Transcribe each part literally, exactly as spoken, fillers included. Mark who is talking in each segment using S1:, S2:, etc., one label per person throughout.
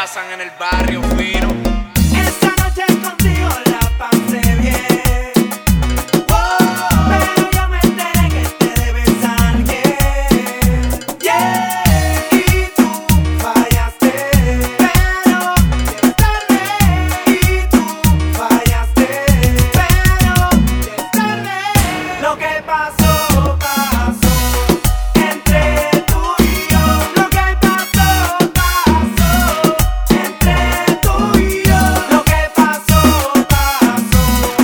S1: pasan en el barrio fino.
S2: Esta noche contigo la pasé bien. Wow, pero yo me enteré que te debes a alguien. Yeah, y tú fallaste, pero ya es tarde. Y tú fallaste, pero ya es tarde. Lo que pasó, pasó entre tú y yo. Lo que pasó, pasó entre tú y yo. Lo que pasó, pasó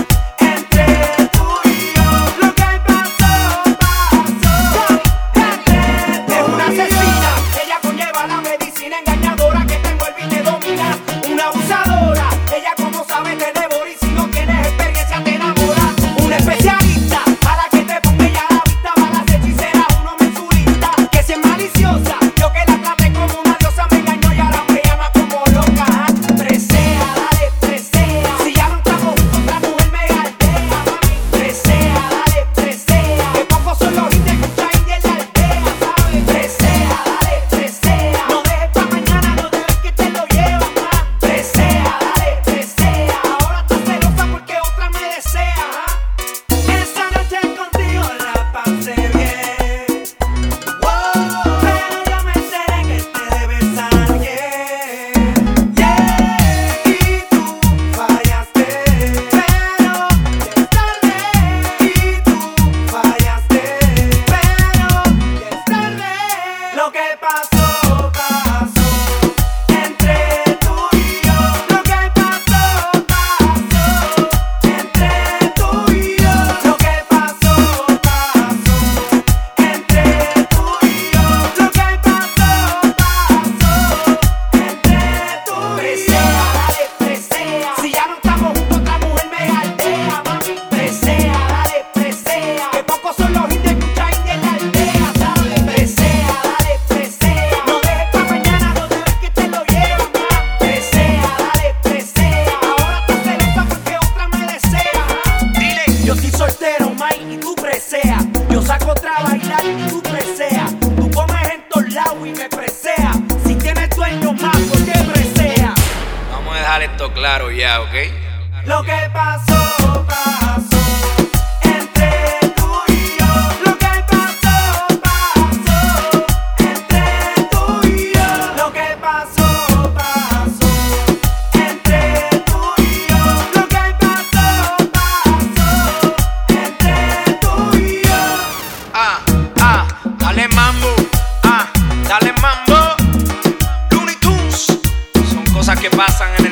S2: entre tú y yo. Lo que pasó, pasó entre tú y yo. Es una asesina, ella conlleva la medicina engañadora que te envuelve y te domina. Una abusadora, ella como sabe te devora y si no tienes experiencia te enamora. Una especialista a la que te ponga ella a la vista, balas hechiceras, uno mensurista. Que si es maliciosa, yo que la traté como una diosa me engañó y ahora me llama como loca. Presea, dale, presea. Si ya no estamos juntos, otra mujer me galdea, mami. Presea, dale, presea. Que pocos son los hits de escucha y en la aldea, ¿sabes? Presea, dale, presea. No dejes pa' mañana, no dejes que te lo llevas más. Presea, dale, presea. Ahora estás celosa porque otra me desea, ¿ah? Esta noche contigo la pasé bien. Wow, pero yo me enteré que te debes a alguien. Yeah, y tú fallaste, pero ya es tarde. Y tú fallaste, pero ya es tarde. Lo que pasó, pasó entre tú y yo. Lo que pasó, pasó entre tú y yo. Lo que pasó, pasó entre tú y yo. Lo que pasó, pasó entre tú y yo. Presea, dale, presea. Si ya no estamos juntos, otra mujer me galdea, mami. Presea, dale, presea. Que pocos son los hits de escucha y en la aldea, ¿sabes? Presea, dale, presea. No dejes pa' mañana, no dejes que te lo llevas más. Presea, dale, presea. Ahora estás celosa porque otra me desea, ¿ah? Dile, yo estoy soltero, Mike, y tú presea. Yo saco otra a bailar y tú presea. Tú comes en todos lados y me presea. Si tienes dueño más, ¿por qué presea?
S1: Vamos a dejar esto claro ya, ¿ok?
S2: Lo que pasó, pasó entre tú y yo. Lo que pasó, pasó entre tú y yo. Lo que pasó, pasó entre tú y yo. Lo que pasó, pasó entre tú y yo.
S1: Ah, ah, dale mambo, ah, dale mambo. Looney Tunes, son cosas que pasan en